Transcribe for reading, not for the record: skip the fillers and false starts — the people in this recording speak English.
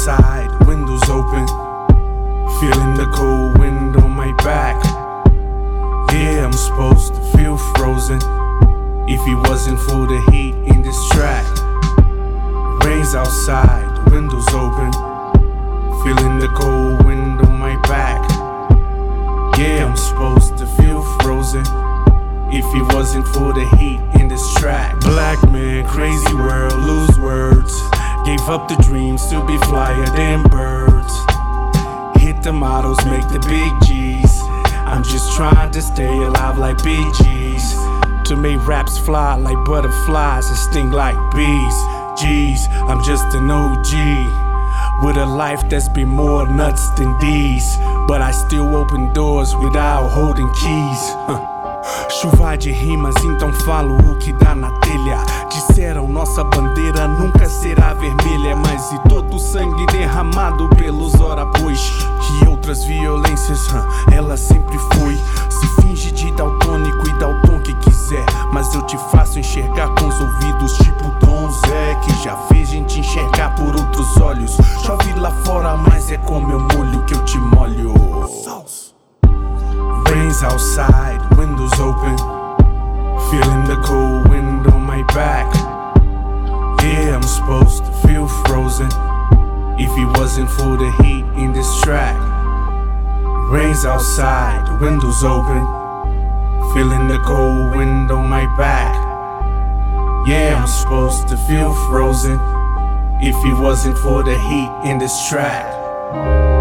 outside, windows open, feeling the cold wind on my back. Yeah, I'm supposed to feel frozen if it wasn't for the heat in this track. Rain's outside, windows open, feeling the cold wind on my back. Yeah, I'm supposed to feel frozen if it wasn't for the heat in this track. Black man, crazy world, lose words. Gave up the dreams to be flyer than birds. Hit the models, make the big G's. I'm just trying to stay alive like BGs. To make raps fly like butterflies and sting like bees. Jeez, I'm just an OG with a life that's been more nuts than these. But I still open doors without holding keys. Chuva de rimas, então falo o que dá na telha. Disseram nossa bandeira nunca será vermelha, mas e todo o sangue derramado pelos ora pois, que outras violências, ela sempre foi. Se finge de daltônico e dá o tom que quiser, mas eu te faço enxergar com os ouvidos tipo Dom Zé, que já fez gente enxergar por outros olhos. Chove lá fora, mas é com meu molho que eu te molho. Rain's outside, windows open, feeling the cold wind on my back. Yeah, I'm supposed to feel frozen if it wasn't for the heat in this track. Rain's outside, windows open, feeling the cold wind on my back. Yeah, I'm supposed to feel frozen if it wasn't for the heat in this track.